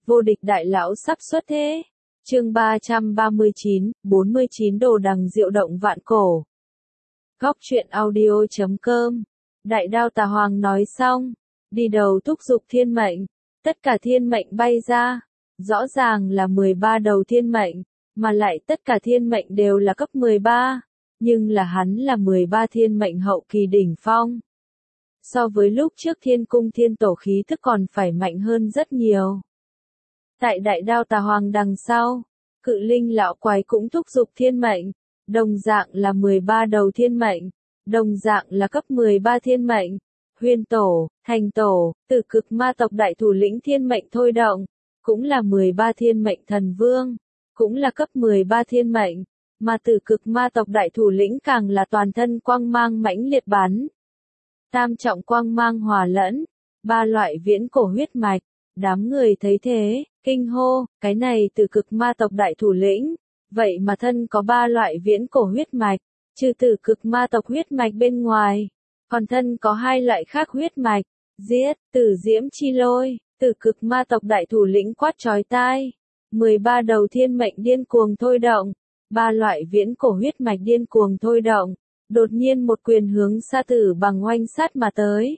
Vô địch đại lão sắp xuất thế. Chương 339, 49 đồ đằng diệu động vạn cổ. Góc truyện audio.com. Đại đao tà hoàng nói xong, đi đầu thúc giục thiên mệnh, tất cả thiên mệnh bay ra, rõ ràng là 13 đầu thiên mệnh, mà lại tất cả thiên mệnh đều là cấp 13, nhưng là hắn là 13 thiên mệnh hậu kỳ đỉnh phong. So với lúc trước thiên cung thiên tổ khí thức còn phải mạnh hơn rất nhiều. Tại đại đao tà hoàng đằng sau, cự linh lão quái cũng thúc giục thiên mệnh, đồng dạng là 13 đầu thiên mệnh, đồng dạng là cấp 13 thiên mệnh, huyên tổ, thành tổ, tử cực ma tộc đại thủ lĩnh thiên mệnh thôi động, cũng là 13 thiên mệnh thần vương, cũng là cấp 13 thiên mệnh, mà tử cực ma tộc đại thủ lĩnh càng là toàn thân quang mang mãnh liệt bắn. Tam trọng quang mang hòa lẫn, ba loại viễn cổ huyết mạch, đám người thấy thế, kinh hô, cái này tử cực ma tộc đại thủ lĩnh, vậy mà thân có ba loại viễn cổ huyết mạch, trừ tử cực ma tộc huyết mạch bên ngoài, còn thân có hai loại khác huyết mạch, giết, tử diễm chi lôi, tử cực ma tộc đại thủ lĩnh quát chói tai, 13 đầu thiên mệnh điên cuồng thôi động, ba loại viễn cổ huyết mạch điên cuồng thôi động, đột nhiên một quyền hướng Sa Tử Bằng oanh sát mà tới.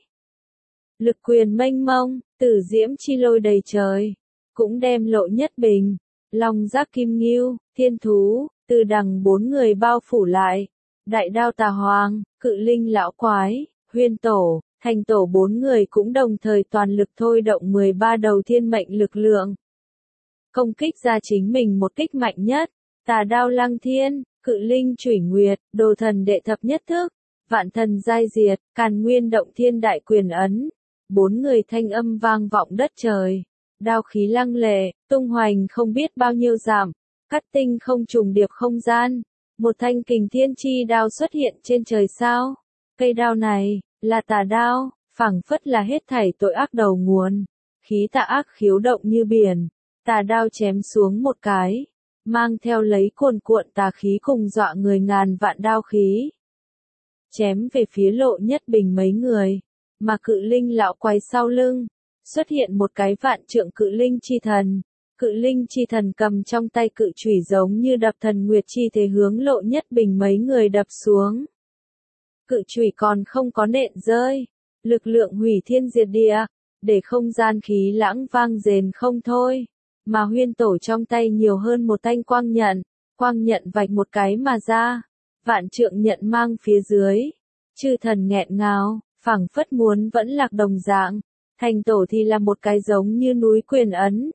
Lực quyền mênh mông, tử diễm chi lôi đầy trời, cũng đem Lộ Nhất Bình, Long Giác Kim Ngưu, Thiên Thú, Từ Đằng bốn người bao phủ lại. Đại đao tà hoàng, cự linh lão quái, huyên tổ, thành tổ bốn người cũng đồng thời toàn lực thôi động 13 đầu thiên mệnh lực lượng. Công kích ra chính mình một kích mạnh nhất, tà đao lăng thiên, cự linh chủy nguyệt, đồ thần đệ thập nhất thức, vạn thần giai diệt, càn nguyên động thiên đại quyền ấn. Bốn người thanh âm vang vọng đất trời, đao khí lăng lệ, tung hoành không biết bao nhiêu dặm, cắt tinh không trùng điệp không gian. Một thanh kình thiên chi đao xuất hiện trên trời sao. Cây đao này, là tà đao, phảng phất là hết thảy tội ác đầu nguồn. Khí tà ác khiếu động như biển, tà đao chém xuống một cái, mang theo lấy cuồn cuộn tà khí cùng dọa người ngàn vạn đao khí. Chém về phía Lộ Nhất Bình mấy người, mà cự linh lão quái sau lưng, xuất hiện một cái vạn trượng cự linh chi thần. Cự linh chi thần cầm trong tay cự chủy giống như đập thần nguyệt chi thế hướng Lộ Nhất Bình mấy người đập xuống. Cự chủy còn không có nện rơi, lực lượng hủy thiên diệt địa, để không gian khí lãng vang rền không thôi, mà huyên tổ trong tay nhiều hơn một thanh quang nhận vạch một cái mà ra, vạn trượng nhận mang phía dưới, chư thần nghẹn ngào, phảng phất muốn vẫn lạc đồng dạng, thành tổ thì là một cái giống như núi quyền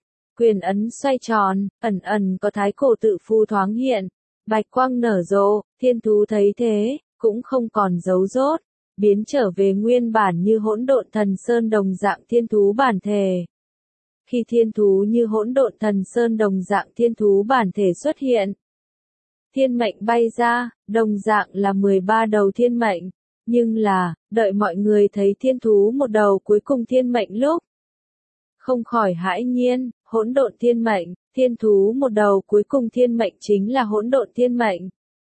ấn xoay tròn, ẩn có thái cổ tự phu thoáng hiện, bạch quang nở rộ, thiên thú thấy thế, cũng không còn giấu rốt, biến trở về nguyên bản như hỗn độn thần sơn đồng dạng thiên thú bản thể. Khi thiên thú như hỗn độn thần sơn đồng dạng thiên thú bản thể xuất hiện, thiên mệnh bay ra, đồng dạng là 13 đầu thiên mệnh, nhưng là, đợi mọi người thấy thiên thú một đầu cuối cùng thiên mệnh lúc, không khỏi hãi nhiên, hỗn độn thiên mệnh, thiên thú một đầu cuối cùng thiên mệnh chính là hỗn độn thiên mệnh,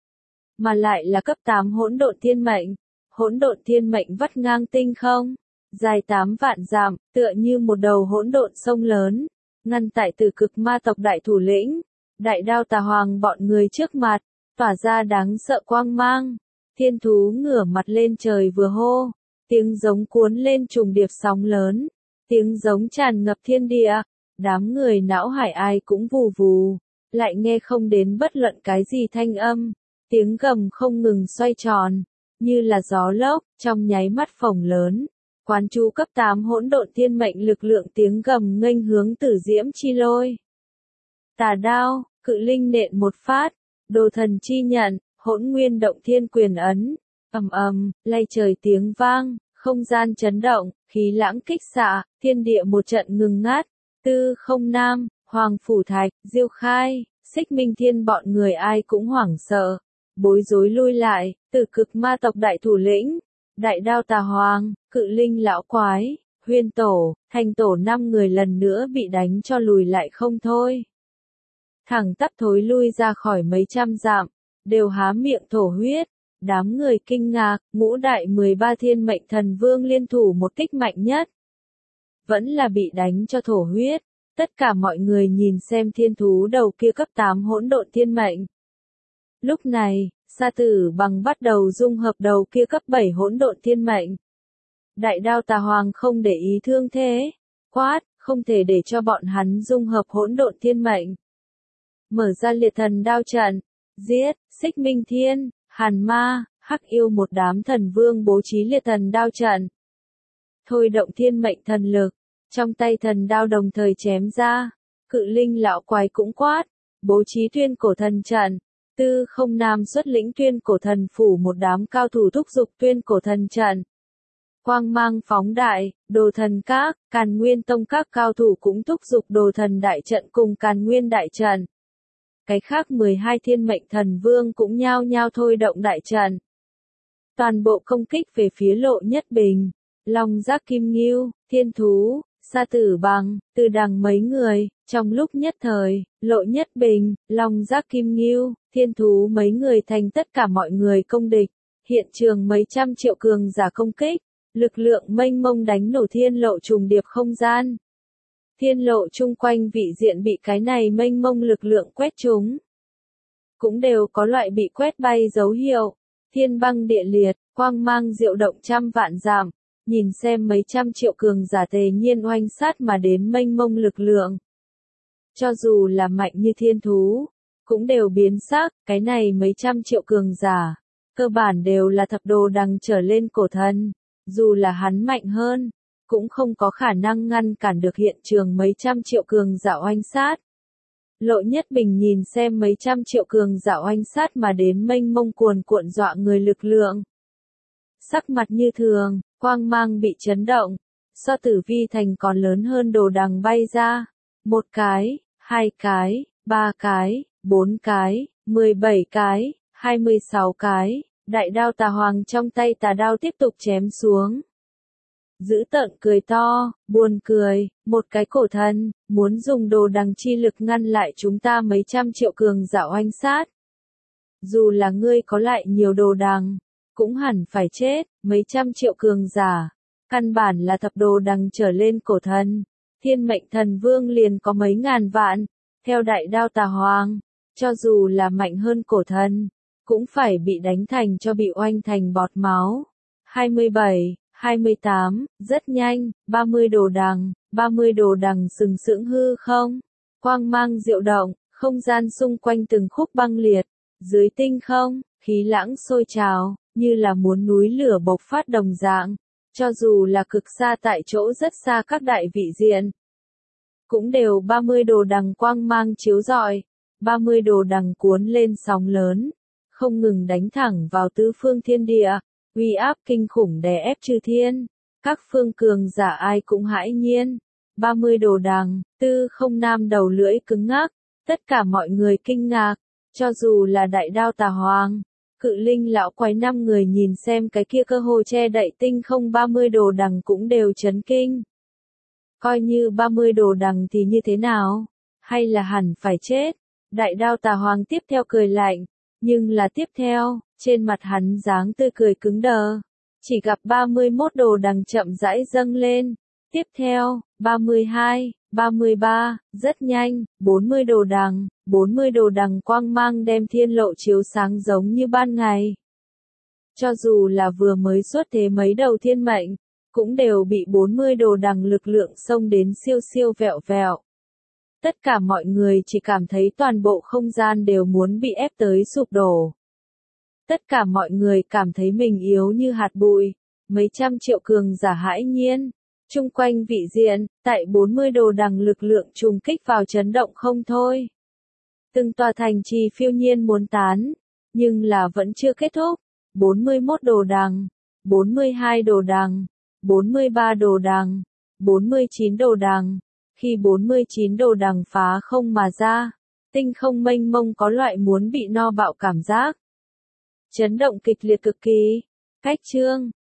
mà lại là cấp 8 hỗn độn thiên mệnh vắt ngang tinh không, dài 8 vạn dặm, tựa như một đầu hỗn độn sông lớn, ngăn tại tử cực ma tộc đại thủ lĩnh, đại đao tà hoàng bọn người trước mặt, tỏa ra đáng sợ quang mang. Thiên thú ngửa mặt lên trời vừa hô, tiếng giống cuốn lên trùng điệp sóng lớn, tiếng giống tràn ngập thiên địa, đám người não hải ai cũng vù vù, lại nghe không đến bất luận cái gì thanh âm, tiếng gầm không ngừng xoay tròn, như là gió lốc, trong nháy mắt phồng lớn, quán chú cấp 8 hỗn độn thiên mệnh lực lượng tiếng gầm nghênh hướng tử diễm chi lôi. Tà đao, cự linh nện một phát, đồ thần chi nhận, hỗn nguyên động thiên quyền ấn, lay trời tiếng vang, không gian chấn động, khí lãng kích xạ, thiên địa một trận ngừng ngắt, Tư Không Nam, Hoàng Phủ Thạch, Diêu Khai, Xích Minh Thiên bọn người ai cũng hoảng sợ, bối rối lui lại, tử cực ma tộc đại thủ lĩnh, đại đao tà hoàng, cự linh lão quái, huyên tổ, thành tổ 5 người lần nữa bị đánh cho lùi lại không thôi. Thẳng tắp thối lui ra khỏi mấy trăm dặm, đều há miệng thổ huyết, đám người kinh ngạc, ngũ đại 13 thiên mệnh thần vương liên thủ một kích mạnh nhất. Vẫn là bị đánh cho thổ huyết, Tất cả mọi người nhìn xem thiên thú đầu kia cấp 8 hỗn độn thiên mệnh. Lúc này, Sa Tử Bằng bắt đầu dung hợp đầu kia cấp 7 hỗn độn thiên mệnh. Đại đao tà hoàng không để ý thương thế, quát, không thể để cho bọn hắn dung hợp hỗn độn thiên mệnh. Mở ra liệt thần đao trận, giết, Xích Minh Thiên, Hàn Ma, Hắc Yêu một đám thần vương bố trí liệt thần đao trận. Thôi động thiên mệnh thần lực, trong tay thần đao đồng thời chém ra, Cự Linh lão quái cũng quát, bố trí tuyên cổ thần trận. Tư Không Nam xuất lĩnh tuyên cổ thần phủ một đám cao thủ thúc giục tuyên cổ thần trận. Quang mang phóng đại, đồ thần các, Càn Nguyên tông các cao thủ cũng thúc giục đồ thần đại trận cùng Càn Nguyên đại trận. Cái khác 12 thiên mệnh thần vương cũng nhao nhao thôi động đại trận. Toàn bộ công kích về phía Lộ Nhất Bình, Long Giác Kim Ngưu, Thiên Thú, Sa Tử Bằng, Từ Đằng mấy người, trong lúc nhất thời, Lộ Nhất Bình, Long Giác Kim Ngưu, Thiên Thú mấy người thành tất cả mọi người công địch. Hiện trường mấy trăm triệu cường giả công kích, lực lượng mênh mông đánh nổ thiên lộ trùng điệp không gian. Thiên lộ chung quanh vị diện bị cái này mênh mông lực lượng quét trúng. Cũng đều có loại bị quét bay dấu hiệu. Thiên băng địa liệt, quang mang diệu động trăm vạn dặm, nhìn xem mấy trăm triệu cường giả tề nhiên oanh sát mà đến mênh mông lực lượng. Cho dù là mạnh như thiên thú, cũng đều biến sắc, cái này mấy trăm triệu cường giả, cơ bản đều là thập đồ đằng trở lên cổ thần, dù là hắn mạnh hơn, cũng không có khả năng ngăn cản được hiện trường mấy trăm triệu cường giả oanh sát. Lộ Nhất Bình nhìn xem mấy trăm triệu cường giả oanh sát mà đến mênh mông cuồn cuộn dọa người lực lượng. Sắc mặt như thường, quang mang bị chấn động, so Tử Vi thành còn lớn hơn đồ đằng bay ra. 1 cái, 2 cái, 3 cái, 4 cái, 17 cái, 26 cái, đại đao tà hoàng trong tay tà đao tiếp tục chém xuống. Dữ tợn cười to, buồn cười, một cái cổ thần, muốn dùng đồ đằng chi lực ngăn lại chúng ta mấy trăm triệu cường giả oanh sát. Dù là ngươi có lại nhiều đồ đằng, cũng hẳn phải chết, mấy trăm triệu cường giả. Căn bản là thập đồ đằng trở lên cổ thần, thiên mệnh thần vương liền có mấy ngàn vạn, theo đại đao tà hoàng, cho dù là mạnh hơn cổ thần, cũng phải bị đánh thành cho bị oanh thành bọt máu. 27, 28, rất nhanh, 30 đồ đằng sừng sững hư không, quang mang diệu động, không gian xung quanh từng khúc băng liệt, dưới tinh không, khí lãng sôi trào, như là muốn núi lửa bộc phát đồng dạng, cho dù là cực xa tại chỗ rất xa các đại vị diện. Cũng đều 30 đồ đằng quang mang chiếu rọi, 30 đồ đằng cuốn lên sóng lớn, không ngừng đánh thẳng vào tứ phương thiên địa, uy áp kinh khủng đè ép chư thiên, các phương cường giả ai cũng hãi nhiên. 30 đồ đằng, Tư Không Nam đầu lưỡi cứng ngắc, tất cả mọi người kinh ngạc, cho dù là đại đao tà hoàng, Cự Linh lão quái 5 người nhìn xem cái kia cơ hồ che đậy tinh không 30 đồ đằng cũng đều chấn kinh. Coi như 30 đồ đằng thì như thế nào? Hay là hẳn phải chết? Đại đao tà hoàng tiếp theo cười lạnh, nhưng là tiếp theo, trên mặt hắn dáng tươi cười cứng đờ. Chỉ gặp 31 đồ đằng chậm rãi dâng lên. Tiếp theo, 32, 33, rất nhanh, 40 đồ đằng quang mang đem thiên lộ chiếu sáng giống như ban ngày. Cho dù là vừa mới xuất thế mấy đầu thiên mệnh, cũng đều bị 40 đồ đằng lực lượng xông đến siêu siêu vẹo vẹo. Tất cả mọi người chỉ cảm thấy toàn bộ không gian đều muốn bị ép tới sụp đổ. Tất cả mọi người cảm thấy mình yếu như hạt bụi, mấy trăm triệu cường giả hãi nhiên. Chung quanh vị diện, tại 40 đồ đằng lực lượng trùng kích vào chấn động không thôi. Từng tòa thành trì phiêu nhiên muốn tán, nhưng là vẫn chưa kết thúc. 41 đồ đằng, 42 đồ đằng, 43 đồ đằng, 49 đồ đằng. Khi 49 đồ đằng phá không mà ra, tinh không mênh mông có loại muốn bị no bạo cảm giác. Chấn động kịch liệt cực kỳ. Cách chương